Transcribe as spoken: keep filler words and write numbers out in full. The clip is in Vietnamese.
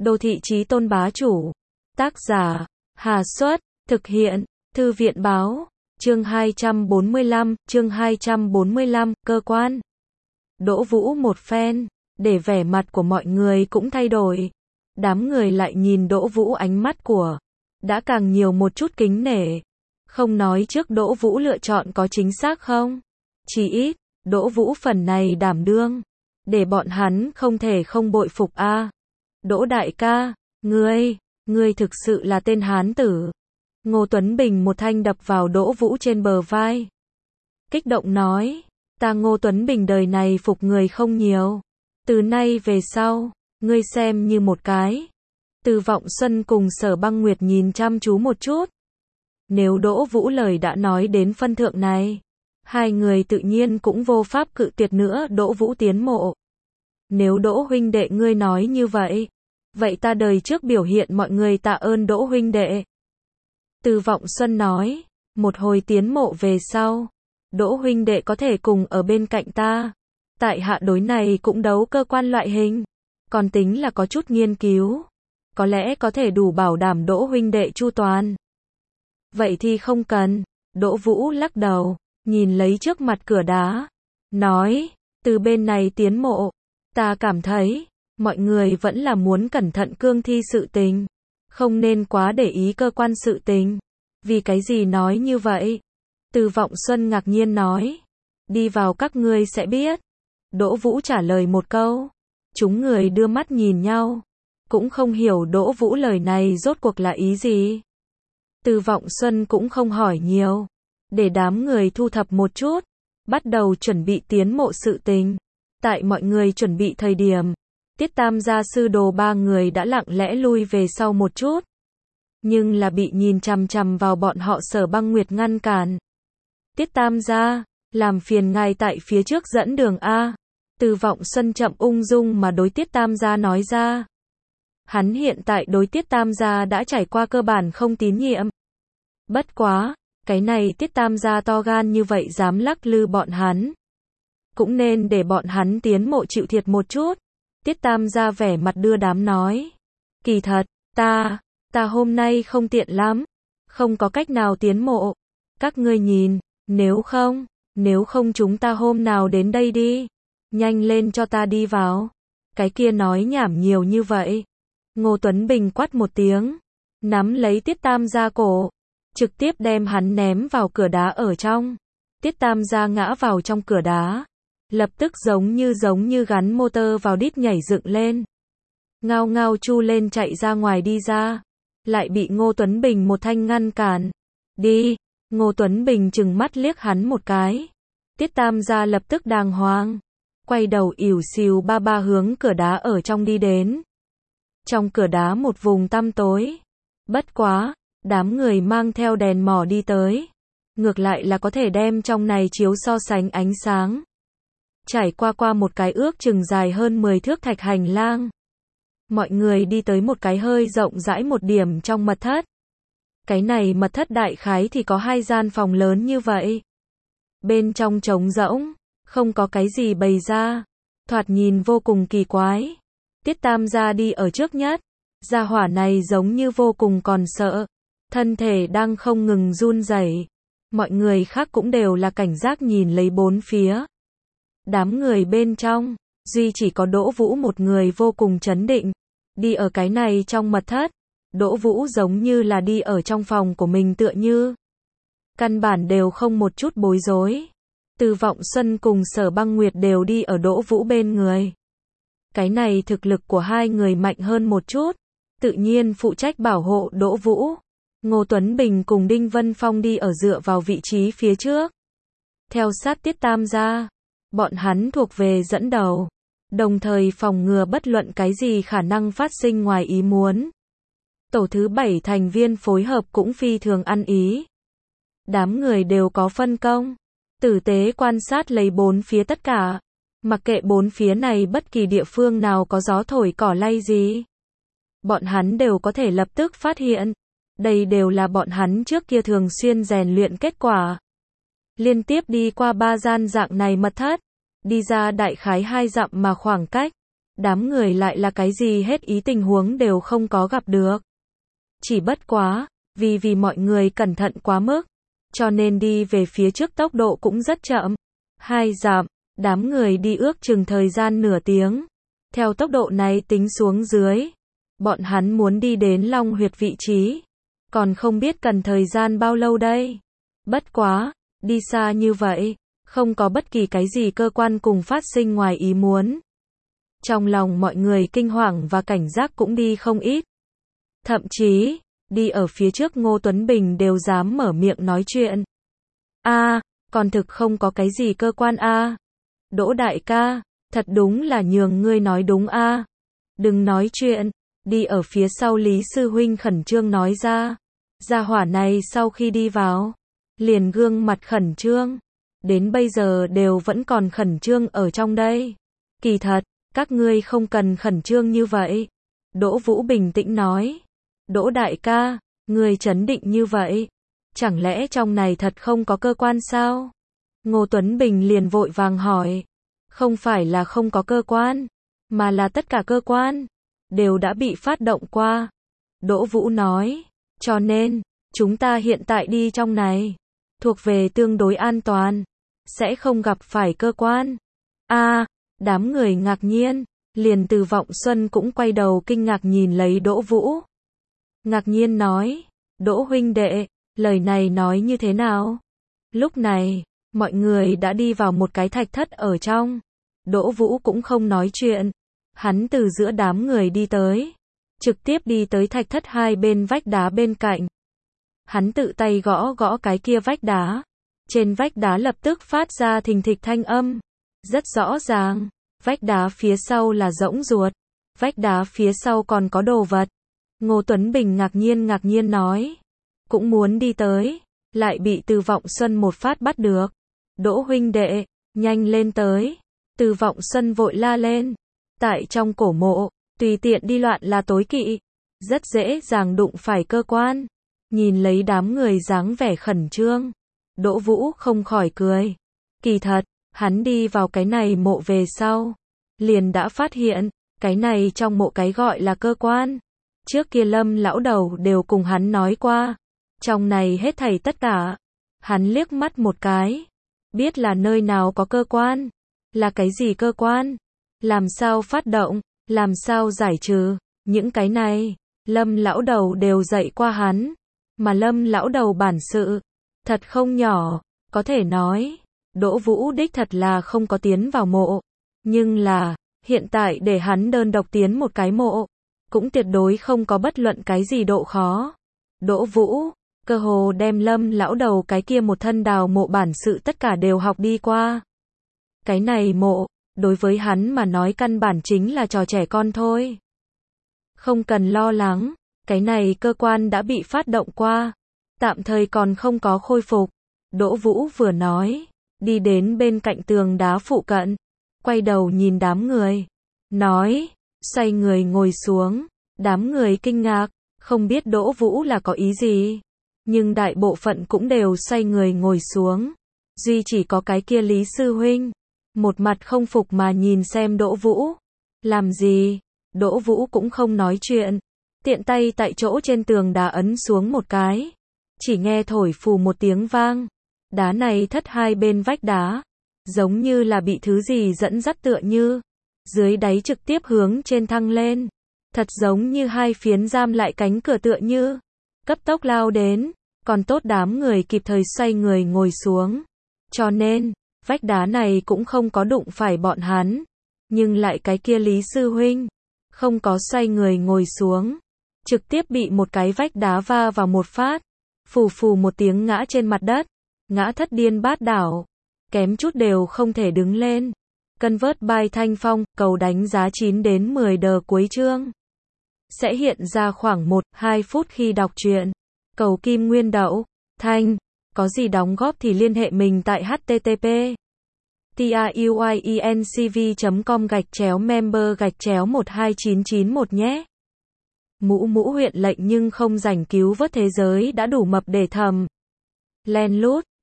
Đô thị chí tôn bá chủ. Tác giả, Hà Xuất, thực hiện, Thư viện báo, chương hai trăm bốn mươi lăm, chương hai trăm bốn mươi lăm, cơ quan. Đỗ Vũ một phen, để vẻ mặt của mọi người cũng thay đổi. Đám người lại nhìn Đỗ Vũ ánh mắt của, đã càng nhiều một chút kính nể. Không nói trước Đỗ Vũ lựa chọn có chính xác không? Chỉ ít, Đỗ Vũ phần này đảm đương, để bọn hắn không thể không bội phục a. À. Đỗ đại ca, ngươi, ngươi thực sự là tên hán tử. Ngô Tuấn Bình một thanh đập vào Đỗ Vũ trên bờ vai. Kích động nói, ta Ngô Tuấn Bình đời này phục người không nhiều. Từ nay về sau, ngươi xem như một cái. Từ Vọng Xuân cùng Sở Băng Nguyệt nhìn chăm chú một chút. Nếu Đỗ Vũ lời đã nói đến phân thượng này, hai người tự nhiên cũng vô pháp cự tuyệt nữa Đỗ Vũ tiến mộ. Nếu Đỗ huynh đệ ngươi nói như vậy, vậy ta đời trước biểu hiện mọi người tạ ơn Đỗ huynh đệ. Từ Vọng Xuân nói, một hồi tiến mộ về sau, Đỗ huynh đệ có thể cùng ở bên cạnh ta. Tại hạ đối này cũng đấu cơ quan loại hình, còn tính là có chút nghiên cứu, có lẽ có thể đủ bảo đảm Đỗ huynh đệ chu toàn. Vậy thì không cần. Đỗ Vũ lắc đầu, nhìn lấy trước mặt cửa đá, nói, từ bên này tiến mộ, ta cảm thấy, mọi người vẫn là muốn cẩn thận cương thi sự tình, không nên quá để ý cơ quan sự tình. Vì cái gì nói như vậy? Từ Vọng Xuân ngạc nhiên nói, đi vào các ngươi sẽ biết. Đỗ Vũ trả lời một câu, chúng người đưa mắt nhìn nhau, cũng không hiểu Đỗ Vũ lời này rốt cuộc là ý gì. Từ Vọng Xuân cũng không hỏi nhiều, để đám người thu thập một chút, bắt đầu chuẩn bị tiến mộ sự tình. Tại mọi người chuẩn bị thời điểm, Tiết Tam gia sư đồ ba người đã lặng lẽ lui về sau một chút, nhưng là bị nhìn chằm chằm vào bọn họ Sở Băng Nguyệt ngăn cản. Tiết Tam gia, làm phiền ngài tại phía trước dẫn đường a. Từ Vọng Xuân chậm ung dung mà đối Tiết Tam gia nói ra. Hắn hiện tại đối Tiết Tam gia đã trải qua cơ bản không tín nhiệm. Bất quá, cái này Tiết Tam gia to gan như vậy dám lắc lư bọn hắn, cũng nên để bọn hắn tiến mộ chịu thiệt một chút. Tiết Tam gia vẻ mặt đưa đám nói, kỳ thật, ta, ta hôm nay không tiện lắm, không có cách nào tiến mộ. Các ngươi nhìn, nếu không, nếu không chúng ta hôm nào đến đây đi, nhanh lên cho ta đi vào. Cái kia nói nhảm nhiều như vậy. Ngô Tuấn Bình quát một tiếng, nắm lấy Tiết Tam gia cổ, trực tiếp đem hắn ném vào cửa đá ở trong. Tiết Tam gia ngã vào trong cửa đá, lập tức giống như giống như gắn motor vào đít nhảy dựng lên. Ngao ngao chu lên chạy ra ngoài đi ra, lại bị Ngô Tuấn Bình một thanh ngăn cản. Đi. Ngô Tuấn Bình trừng mắt liếc hắn một cái. Tiết Tam gia lập tức đàng hoàng, quay đầu ỉu xìu ba ba hướng cửa đá ở trong đi đến. Trong cửa đá một vùng tăm tối. Bất quá, đám người mang theo đèn mỏ đi tới, ngược lại là có thể đem trong này chiếu so sánh ánh sáng. Trải qua qua một cái ước chừng dài hơn mười thước thạch hành lang, mọi người đi tới một cái hơi rộng rãi một điểm trong mật thất. Cái này mật thất đại khái thì có hai gian phòng lớn như vậy. Bên trong trống rỗng, không có cái gì bày ra, thoạt nhìn vô cùng kỳ quái. Tiết Tam gia đi ở trước nhất, gia hỏa này giống như vô cùng còn sợ, thân thể đang không ngừng run rẩy. Mọi người khác cũng đều là cảnh giác nhìn lấy bốn phía. Đám người bên trong, duy chỉ có Đỗ Vũ một người vô cùng trấn định, đi ở cái này trong mật thất. Đỗ Vũ giống như là đi ở trong phòng của mình tựa như, căn bản đều không một chút bối rối. Từ Vọng Xuân cùng Sở Băng Nguyệt đều đi ở Đỗ Vũ bên người. Cái này thực lực của hai người mạnh hơn một chút, tự nhiên phụ trách bảo hộ Đỗ Vũ. Ngô Tuấn Bình cùng Đinh Vân Phong đi ở dựa vào vị trí phía trước, theo sát Tiết Tam gia. Bọn hắn thuộc về dẫn đầu, đồng thời phòng ngừa bất luận cái gì khả năng phát sinh ngoài ý muốn. Tổ thứ bảy thành viên phối hợp cũng phi thường ăn ý. Đám người đều có phân công, tử tế quan sát lấy bốn phía tất cả, mặc kệ bốn phía này bất kỳ địa phương nào có gió thổi cỏ lay gì, bọn hắn đều có thể lập tức phát hiện. Đây đều là bọn hắn trước kia thường xuyên rèn luyện kết quả. Liên tiếp đi qua ba gian dạng này mật thất, đi ra đại khái hai dặm mà khoảng cách, đám người lại là cái gì hết ý tình huống đều không có gặp được. Chỉ bất quá, vì vì mọi người cẩn thận quá mức, cho nên đi về phía trước tốc độ cũng rất chậm. Hai dặm, đám người đi ước chừng thời gian nửa tiếng. Theo tốc độ này tính xuống dưới, bọn hắn muốn đi đến Long Huyệt vị trí, còn không biết cần thời gian bao lâu đây. Bất quá, đi xa như vậy, không có bất kỳ cái gì cơ quan cùng phát sinh ngoài ý muốn. Trong lòng mọi người kinh hoàng và cảnh giác cũng đi không ít. Thậm chí, đi ở phía trước Ngô Tuấn Bình đều dám mở miệng nói chuyện. A, còn thực không có cái gì cơ quan a. Đỗ đại ca, thật đúng là nhường ngươi nói đúng a. Đừng nói chuyện, đi ở phía sau Lý sư huynh khẩn trương nói ra. Gia hỏa này sau khi đi vào, liền gương mặt khẩn trương, đến bây giờ đều vẫn còn khẩn trương ở trong đây. Kỳ thật, các ngươi không cần khẩn trương như vậy. Đỗ Vũ bình tĩnh nói. Đỗ đại ca, ngươi trấn định như vậy, chẳng lẽ trong này thật không có cơ quan sao? Ngô Tuấn Bình liền vội vàng hỏi. Không phải là không có cơ quan, mà là tất cả cơ quan đều đã bị phát động qua. Đỗ Vũ nói, cho nên, chúng ta hiện tại đi trong này, thuộc về tương đối an toàn, sẽ không gặp phải cơ quan. A, đám người ngạc nhiên, liền Từ Vọng Xuân cũng quay đầu kinh ngạc nhìn lấy Đỗ Vũ. Ngạc nhiên nói, Đỗ huynh đệ, lời này nói như thế nào? Lúc này, mọi người đã đi vào một cái thạch thất ở trong. Đỗ Vũ cũng không nói chuyện. Hắn từ giữa đám người đi tới, trực tiếp đi tới thạch thất hai bên vách đá bên cạnh. Hắn tự tay gõ gõ cái kia vách đá. Trên vách đá lập tức phát ra thình thịch thanh âm. Rất rõ ràng, vách đá phía sau là rỗng ruột. Vách đá phía sau còn có đồ vật. Ngô Tuấn Bình ngạc nhiên ngạc nhiên nói. Cũng muốn đi tới, lại bị Từ Vọng Xuân một phát bắt được. Đỗ huynh đệ, nhanh lên tới. Từ Vọng Xuân vội la lên. Tại trong cổ mộ, tùy tiện đi loạn là tối kỵ. Rất dễ dàng đụng phải cơ quan. Nhìn lấy đám người dáng vẻ khẩn trương. Đỗ Vũ không khỏi cười. Kỳ thật, hắn đi vào cái này mộ về sau, liền đã phát hiện, cái này trong mộ cái gọi là cơ quan. Trước kia Lâm lão đầu đều cùng hắn nói qua. Trong này hết thảy tất cả. Hắn liếc mắt một cái. Biết là nơi nào có cơ quan. Là cái gì cơ quan? Làm sao phát động? Làm sao giải trừ? Những cái này, Lâm lão đầu đều dạy qua hắn. Mà Lâm lão đầu bản sự, thật không nhỏ, có thể nói. Đỗ Vũ đích thật là không có tiến vào mộ. Nhưng là, hiện tại để hắn đơn độc tiến một cái mộ, cũng tuyệt đối không có bất luận cái gì độ khó. Đỗ Vũ, cơ hồ đem Lâm lão đầu cái kia một thân đào mộ bản sự tất cả đều học đi qua. Cái này mộ, đối với hắn mà nói căn bản chính là trò trẻ con thôi. Không cần lo lắng, cái này cơ quan đã bị phát động qua, tạm thời còn không có khôi phục. Đỗ Vũ vừa nói, đi đến bên cạnh tường đá phụ cận, quay đầu nhìn đám người, nói, xoay người ngồi xuống. Đám người kinh ngạc, không biết Đỗ Vũ là có ý gì, nhưng đại bộ phận cũng đều xoay người ngồi xuống. Duy chỉ có cái kia Lý sư huynh, một mặt không phục mà nhìn xem Đỗ Vũ. Làm gì? Đỗ Vũ cũng không nói chuyện, tiện tay tại chỗ trên tường đá ấn xuống một cái. Chỉ nghe thổi phù một tiếng vang, đá này thất hai bên vách đá, giống như là bị thứ gì dẫn dắt tựa như, dưới đáy trực tiếp hướng trên thăng lên. Thật giống như hai phiến giam lại cánh cửa tựa như, cấp tốc lao đến, còn tốt đám người kịp thời xoay người ngồi xuống. Cho nên, vách đá này cũng không có đụng phải bọn hắn. Nhưng lại cái kia Lý sư huynh, không có xoay người ngồi xuống, trực tiếp bị một cái vách đá va vào một phát, phù phù một tiếng ngã trên mặt đất, ngã thất điên bát đảo, kém chút đều không thể đứng lên. Convert by Thanh Phong, cầu đánh giá chín đến mười đờ cuối chương. Sẽ hiện ra khoảng một đến hai phút khi đọc truyện. Cầu kim nguyên đậu, Thanh, có gì đóng góp thì liên hệ mình tại http truyencv chấm com gạch chéo member gạch chéo một hai chín chín một nhé. Mũ mũ huyện lệnh nhưng không rảnh cứu vớt thế giới đã đủ mập để thầm. Len lút.